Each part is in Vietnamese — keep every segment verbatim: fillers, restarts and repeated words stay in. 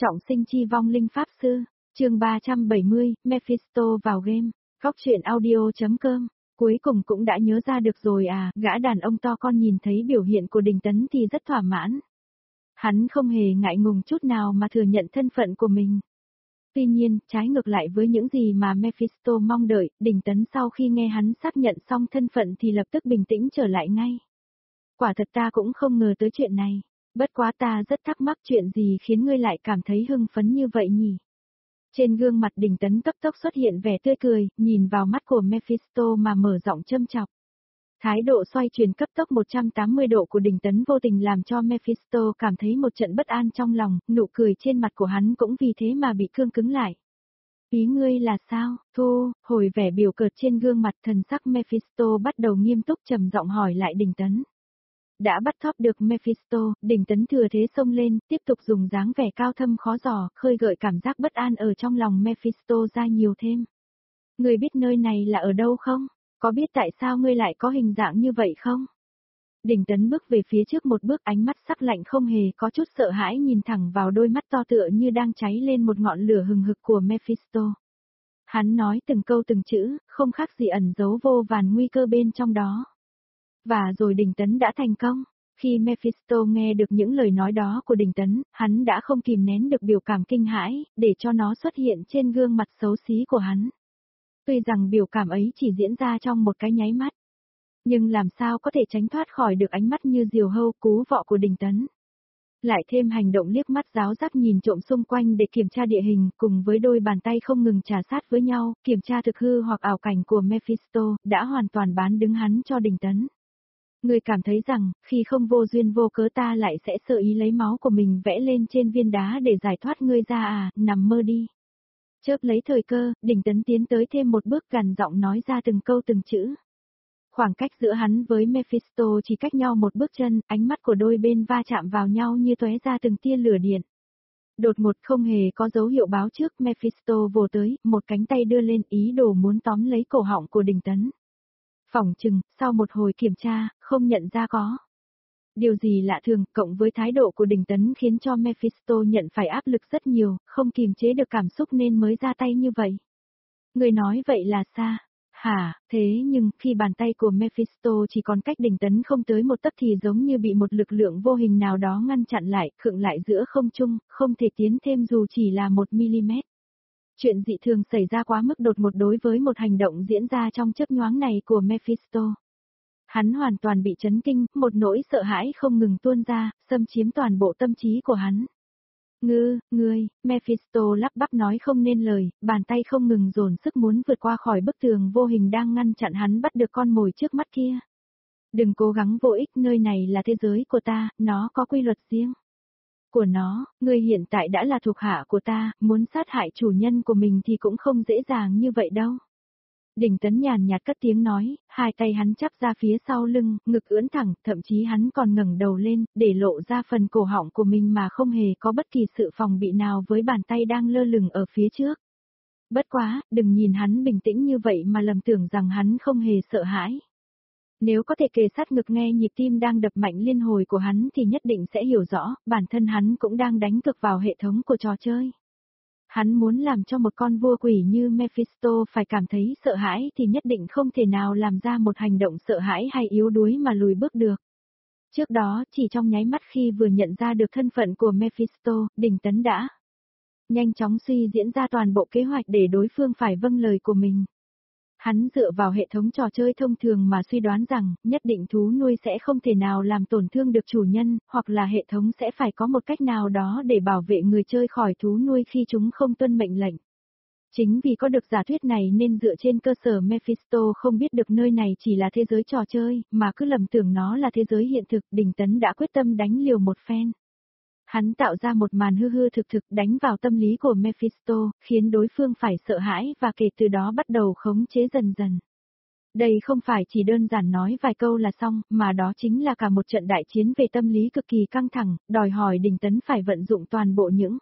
Trọng sinh chi vong linh pháp sư, chương ba trăm bảy mươi, Mephisto vào game, góc truyện audio.com, cuối cùng cũng đã nhớ ra được rồi à, gã đàn ông to con nhìn thấy biểu hiện của Đình Tấn thì rất thỏa mãn. Hắn không hề ngại ngùng chút nào mà thừa nhận thân phận của mình. Tuy nhiên, trái ngược lại với những gì mà Mephisto mong đợi, Đình Tấn sau khi nghe hắn xác nhận xong thân phận thì lập tức bình tĩnh trở lại ngay. Quả thật ta cũng không ngờ tới chuyện này. Bất quá ta rất thắc mắc chuyện gì khiến ngươi lại cảm thấy hưng phấn như vậy nhỉ? Trên gương mặt Đình Tấn cấp tốc xuất hiện vẻ tươi cười, nhìn vào mắt của Mephisto mà mở giọng châm chọc. Thái độ xoay chuyển cấp tốc một trăm tám mươi độ của Đình Tấn vô tình làm cho Mephisto cảm thấy một trận bất an trong lòng, nụ cười trên mặt của hắn cũng vì thế mà bị cương cứng lại. Ý ngươi là sao, Thu, hồi vẻ biểu cợt trên gương mặt thần sắc Mephisto bắt đầu nghiêm túc trầm giọng hỏi lại Đình Tấn. Đã bắt thóp được Mephisto, Đình Tấn thừa thế xông lên, tiếp tục dùng dáng vẻ cao thâm khó dò, khơi gợi cảm giác bất an ở trong lòng Mephisto ra nhiều thêm. Ngươi biết nơi này là ở đâu không? Có biết tại sao ngươi lại có hình dạng như vậy không? Đình Tấn bước về phía trước một bước, ánh mắt sắc lạnh không hề có chút sợ hãi nhìn thẳng vào đôi mắt to tựa như đang cháy lên một ngọn lửa hừng hực của Mephisto. Hắn nói từng câu từng chữ, không khác gì ẩn giấu vô vàn nguy cơ bên trong đó. Và rồi Đình Tấn đã thành công. Khi Mephisto nghe được những lời nói đó của Đình Tấn, hắn đã không kìm nén được biểu cảm kinh hãi, để cho nó xuất hiện trên gương mặt xấu xí của hắn. Tuy rằng biểu cảm ấy chỉ diễn ra trong một cái nháy mắt, nhưng làm sao có thể tránh thoát khỏi được ánh mắt như diều hâu cú vọ của Đình Tấn. Lại thêm hành động liếc mắt giáo giác nhìn trộm xung quanh để kiểm tra địa hình, cùng với đôi bàn tay không ngừng trà sát với nhau, kiểm tra thực hư hoặc ảo cảnh của Mephisto, đã hoàn toàn bán đứng hắn cho Đình Tấn. Ngươi cảm thấy rằng, khi không vô duyên vô cớ ta lại sẽ sơ ý lấy máu của mình vẽ lên trên viên đá để giải thoát ngươi ra à, nằm mơ đi. Chớp lấy thời cơ, Đình Tấn tiến tới thêm một bước gằn giọng nói ra từng câu từng chữ. Khoảng cách giữa hắn với Mephisto chỉ cách nhau một bước chân, ánh mắt của đôi bên va chạm vào nhau như tóe ra từng tia lửa điện. Đột ngột không hề có dấu hiệu báo trước, Mephisto vồ tới, một cánh tay đưa lên ý đồ muốn tóm lấy cổ họng của Đình Tấn. Phỏng chừng, sau một hồi kiểm tra, không nhận ra có điều gì lạ thường, cộng với thái độ của Đình Tấn khiến cho Mephisto nhận phải áp lực rất nhiều, không kìm chế được cảm xúc nên mới ra tay như vậy. Người nói vậy là xa. Hả, thế nhưng, khi bàn tay của Mephisto chỉ còn cách Đình Tấn không tới một tấc thì giống như bị một lực lượng vô hình nào đó ngăn chặn lại, khựng lại giữa không trung, không thể tiến thêm dù chỉ là một mi-li-mét. Chuyện dị thường xảy ra quá mức đột ngột đối với một hành động diễn ra trong chớp nhoáng này của Mephisto. Hắn hoàn toàn bị chấn kinh, một nỗi sợ hãi không ngừng tuôn ra, xâm chiếm toàn bộ tâm trí của hắn. Ngư, ngươi, Mephisto lắp bắp nói không nên lời, bàn tay không ngừng dồn sức muốn vượt qua khỏi bức tường vô hình đang ngăn chặn hắn bắt được con mồi trước mắt kia. Đừng cố gắng vô ích, nơi này là thế giới của ta, nó có quy luật riêng của nó, ngươi hiện tại đã là thuộc hạ của ta, muốn sát hại chủ nhân của mình thì cũng không dễ dàng như vậy đâu. Đình Tấn nhàn nhạt cất tiếng nói, hai tay hắn chắp ra phía sau lưng, ngực ưỡn thẳng, thậm chí hắn còn ngẩng đầu lên, để lộ ra phần cổ họng của mình mà không hề có bất kỳ sự phòng bị nào với bàn tay đang lơ lửng ở phía trước. Bất quá, đừng nhìn hắn bình tĩnh như vậy mà lầm tưởng rằng hắn không hề sợ hãi. Nếu có thể kề sát ngực nghe nhịp tim đang đập mạnh liên hồi của hắn thì nhất định sẽ hiểu rõ, bản thân hắn cũng đang đánh cược vào hệ thống của trò chơi. Hắn muốn làm cho một con vua quỷ như Mephisto phải cảm thấy sợ hãi thì nhất định không thể nào làm ra một hành động sợ hãi hay yếu đuối mà lùi bước được. Trước đó, chỉ trong nháy mắt khi vừa nhận ra được thân phận của Mephisto, Đình Tấn đã nhanh chóng suy diễn ra toàn bộ kế hoạch để đối phương phải vâng lời của mình. Hắn dựa vào hệ thống trò chơi thông thường mà suy đoán rằng, nhất định thú nuôi sẽ không thể nào làm tổn thương được chủ nhân, hoặc là hệ thống sẽ phải có một cách nào đó để bảo vệ người chơi khỏi thú nuôi khi chúng không tuân mệnh lệnh. Chính vì có được giả thuyết này nên dựa trên cơ sở Mephisto không biết được nơi này chỉ là thế giới trò chơi, mà cứ lầm tưởng nó là thế giới hiện thực, Đình Tấn đã quyết tâm đánh liều một phen. Hắn tạo ra một màn hư hư thực thực đánh vào tâm lý của Mephisto, khiến đối phương phải sợ hãi và kể từ đó bắt đầu khống chế dần dần. Đây không phải chỉ đơn giản nói vài câu là xong, mà đó chính là cả một trận đại chiến về tâm lý cực kỳ căng thẳng, đòi hỏi Đình Tấn phải vận dụng toàn bộ những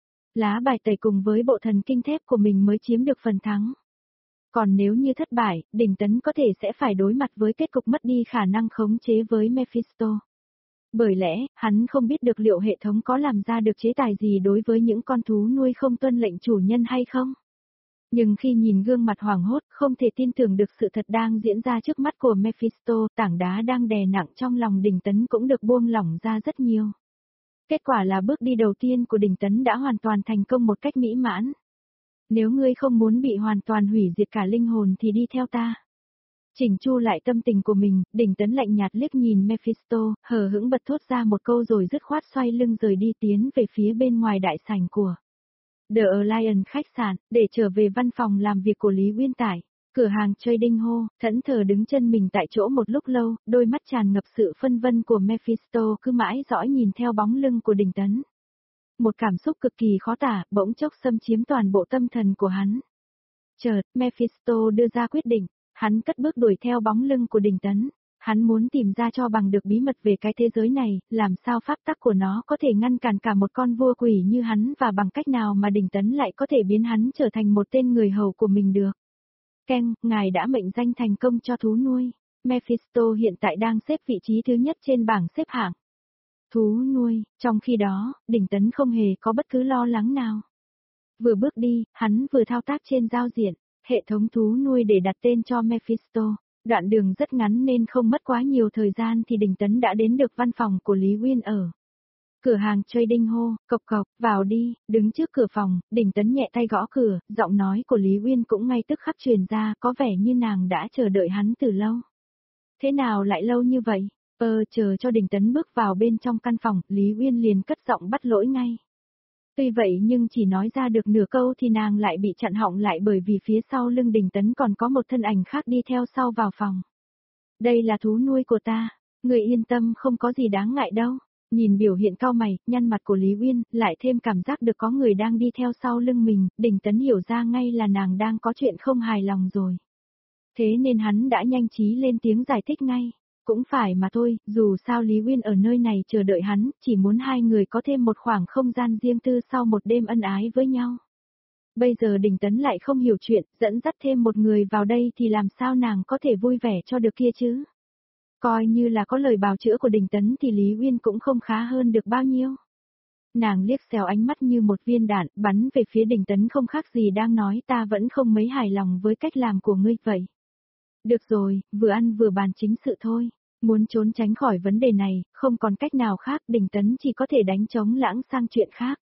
lá bài tẩy cùng với bộ thần kinh thép của mình mới chiếm được phần thắng. Còn nếu như thất bại, Đình Tấn có thể sẽ phải đối mặt với kết cục mất đi khả năng khống chế với Mephisto. Bởi lẽ, hắn không biết được liệu hệ thống có làm ra được chế tài gì đối với những con thú nuôi không tuân lệnh chủ nhân hay không. Nhưng khi nhìn gương mặt hoảng hốt, không thể tin tưởng được sự thật đang diễn ra trước mắt của Mephisto, tảng đá đang đè nặng trong lòng Đình Tấn cũng được buông lỏng ra rất nhiều. Kết quả là bước đi đầu tiên của Đình Tấn đã hoàn toàn thành công một cách mỹ mãn. Nếu ngươi không muốn bị hoàn toàn hủy diệt cả linh hồn thì đi theo ta. Chỉnh chu lại tâm tình của mình, Đình Tấn lạnh nhạt liếc nhìn Mephisto, hờ hững bật thốt ra một câu rồi dứt khoát xoay lưng rời đi tiến về phía bên ngoài đại sảnh của The Lion khách sạn, để trở về văn phòng làm việc của Lý Uyên tại cửa hàng Trading Hall, thẫn thờ đứng chân mình tại chỗ một lúc lâu, đôi mắt tràn ngập sự phân vân của Mephisto cứ mãi dõi nhìn theo bóng lưng của Đình Tấn. Một cảm xúc cực kỳ khó tả, bỗng chốc xâm chiếm toàn bộ tâm thần của hắn. Chợt, Mephisto đưa ra quyết định, hắn cất bước đuổi theo bóng lưng của Đình Tấn. Hắn muốn tìm ra cho bằng được bí mật về cái thế giới này, làm sao pháp tắc của nó có thể ngăn cản cả một con vua quỷ như hắn và bằng cách nào mà Đình Tấn lại có thể biến hắn trở thành một tên người hầu của mình được. Ken, ngài đã mệnh danh thành công cho thú nuôi. Mephisto hiện tại đang xếp vị trí thứ nhất trên bảng xếp hạng. Thú nuôi, trong khi đó, Đình Tấn không hề có bất cứ lo lắng nào. Vừa bước đi, hắn vừa thao tác trên giao diện, hệ thống thú nuôi để đặt tên cho Mephisto. Đoạn đường rất ngắn nên không mất quá nhiều thời gian thì Đình Tấn đã đến được văn phòng của Lý Uyên ở cửa hàng Trading Hall. Cộc cộc, vào đi. Đứng trước cửa phòng, Đình Tấn nhẹ tay gõ cửa, giọng nói của Lý Uyên cũng ngay tức khắc truyền ra, có vẻ như nàng đã chờ đợi hắn từ lâu. Thế nào lại lâu như vậy? Ờ, chờ cho Đình Tấn bước vào bên trong căn phòng, Lý Uyên liền cất giọng bắt lỗi ngay. Tuy vậy nhưng chỉ nói ra được nửa câu thì nàng lại bị chặn họng lại bởi vì phía sau lưng Đình Tấn còn có một thân ảnh khác đi theo sau vào phòng. Đây là thú nuôi của ta, người yên tâm không có gì đáng ngại đâu. Nhìn biểu hiện cau mày, nhăn mặt của Lý Uyên, lại thêm cảm giác được có người đang đi theo sau lưng mình, Đình Tấn hiểu ra ngay là nàng đang có chuyện không hài lòng rồi. Thế nên hắn đã nhanh trí lên tiếng giải thích ngay. Cũng phải mà thôi, dù sao Lý Uyên ở nơi này chờ đợi hắn, chỉ muốn hai người có thêm một khoảng không gian riêng tư sau một đêm ân ái với nhau. Bây giờ Đình Tấn lại không hiểu chuyện, dẫn dắt thêm một người vào đây thì làm sao nàng có thể vui vẻ cho được kia chứ? Coi như là có lời bào chữa của Đình Tấn thì Lý Uyên cũng không khá hơn được bao nhiêu. Nàng liếc xéo ánh mắt như một viên đạn, bắn về phía Đình Tấn không khác gì đang nói ta vẫn không mấy hài lòng với cách làm của ngươi vậy. Được rồi, vừa ăn vừa bàn chính sự thôi. Muốn trốn tránh khỏi vấn đề này, không còn cách nào khác, Đình Tấn chỉ có thể đánh trống lãng sang chuyện khác.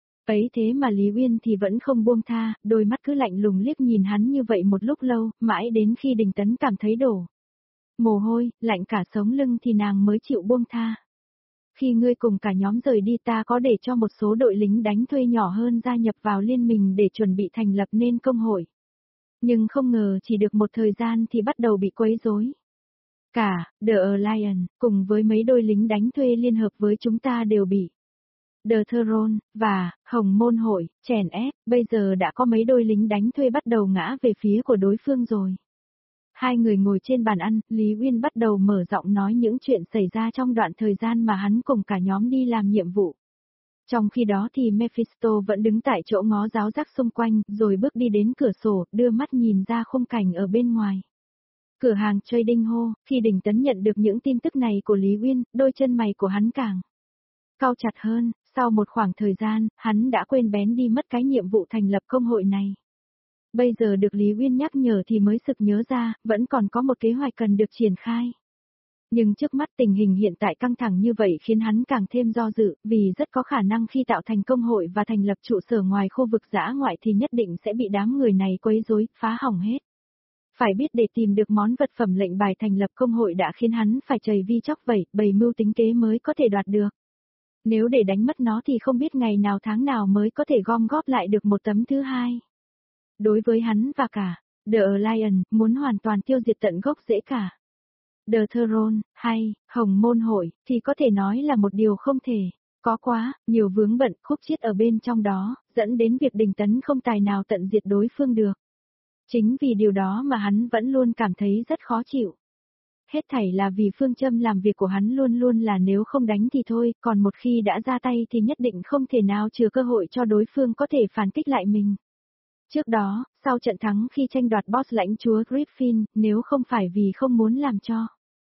Ấy thế mà Lý Uyên thì vẫn không buông tha, đôi mắt cứ lạnh lùng liếc nhìn hắn như vậy một lúc lâu, mãi đến khi Đình Tấn cảm thấy đổ mồ hôi, lạnh cả sống lưng thì nàng mới chịu buông tha. Khi ngươi cùng cả nhóm rời đi ta có để cho một số đội lính đánh thuê nhỏ hơn gia nhập vào liên minh để chuẩn bị thành lập nên công hội. Nhưng không ngờ chỉ được một thời gian thì bắt đầu bị quấy rối. Cả, The Lion, cùng với mấy đôi lính đánh thuê liên hợp với chúng ta đều bị The Throne, và, Hồng Môn Hội, chèn ép, bây giờ đã có mấy đôi lính đánh thuê bắt đầu ngã về phía của đối phương rồi. Hai người ngồi trên bàn ăn, Lý Uyên bắt đầu mở giọng nói những chuyện xảy ra trong đoạn thời gian mà hắn cùng cả nhóm đi làm nhiệm vụ. Trong khi đó thì Mephisto vẫn đứng tại chỗ ngó giáo giác xung quanh, rồi bước đi đến cửa sổ, đưa mắt nhìn ra khung cảnh ở bên ngoài. Cửa hàng Trading Hall, khi Đình Tấn nhận được những tin tức này của Lý Uyên, đôi chân mày của hắn càng cau chặt hơn, sau một khoảng thời gian, hắn đã quên bén đi mất cái nhiệm vụ thành lập công hội này. Bây giờ được Lý Uyên nhắc nhở thì mới sực nhớ ra, vẫn còn có một kế hoạch cần được triển khai. Nhưng trước mắt tình hình hiện tại căng thẳng như vậy khiến hắn càng thêm do dự, vì rất có khả năng khi tạo thành công hội và thành lập trụ sở ngoài khu vực dã ngoại thì nhất định sẽ bị đám người này quấy rối, phá hỏng hết. Phải biết để tìm được món vật phẩm lệnh bài thành lập công hội đã khiến hắn phải chầy vi chóc vẩy, bày mưu tính kế mới có thể đoạt được. Nếu để đánh mất nó thì không biết ngày nào tháng nào mới có thể gom góp lại được một tấm thứ hai. Đối với hắn và cả The Lion, muốn hoàn toàn tiêu diệt tận gốc dễ cả The Throne, hay Hồng Môn Hội, thì có thể nói là một điều không thể. Có quá nhiều vướng bận khúc chiết ở bên trong đó, dẫn đến việc Đình Tấn không tài nào tận diệt đối phương được. Chính vì điều đó mà hắn vẫn luôn cảm thấy rất khó chịu. Hết thảy là vì phương châm làm việc của hắn luôn luôn là nếu không đánh thì thôi, còn một khi đã ra tay thì nhất định không thể nào chừa cơ hội cho đối phương có thể phản kích lại mình. Trước đó, sau trận thắng khi tranh đoạt boss lãnh chúa Griffin, nếu không phải vì không muốn làm cho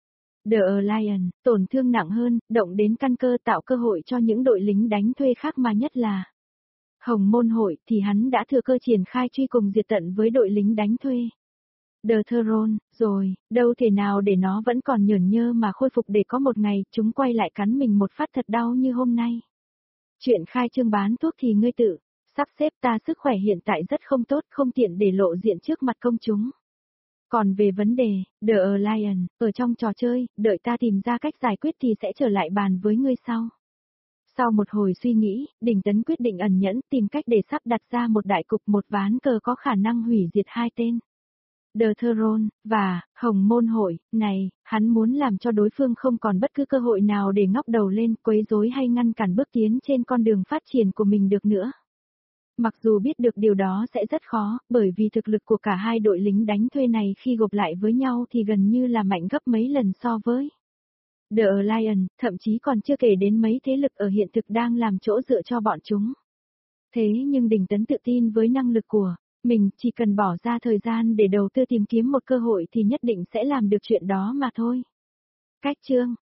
The Alliance, tổn thương nặng hơn, động đến căn cơ tạo cơ hội cho những đội lính đánh thuê khác mà nhất là Hồng Môn Hội thì hắn đã thừa cơ triển khai truy cùng diệt tận với đội lính đánh thuê. The Throne, rồi, đâu thể nào để nó vẫn còn nhởn nhơ mà khôi phục để có một ngày chúng quay lại cắn mình một phát thật đau như hôm nay. Chuyện khai trương bán thuốc thì ngươi tự sắp xếp, ta sức khỏe hiện tại rất không tốt, không tiện để lộ diện trước mặt công chúng. Còn về vấn đề, The Alliance, ở trong trò chơi, đợi ta tìm ra cách giải quyết thì sẽ trở lại bàn với ngươi sau. Sau một hồi suy nghĩ, Đình Tấn quyết định ẩn nhẫn tìm cách để sắp đặt ra một đại cục, một ván cờ có khả năng hủy diệt hai tên The Throne và Hồng Môn Hội này, hắn muốn làm cho đối phương không còn bất cứ cơ hội nào để ngóc đầu lên, quấy rối hay ngăn cản bước tiến trên con đường phát triển của mình được nữa. Mặc dù biết được điều đó sẽ rất khó, bởi vì thực lực của cả hai đội lính đánh thuê này khi gộp lại với nhau thì gần như là mạnh gấp mấy lần so với The Alliance, thậm chí còn chưa kể đến mấy thế lực ở hiện thực đang làm chỗ dựa cho bọn chúng. Thế nhưng Đình Tấn tự tin với năng lực của mình, chỉ cần bỏ ra thời gian để đầu tư tìm kiếm một cơ hội thì nhất định sẽ làm được chuyện đó mà thôi. Cách chương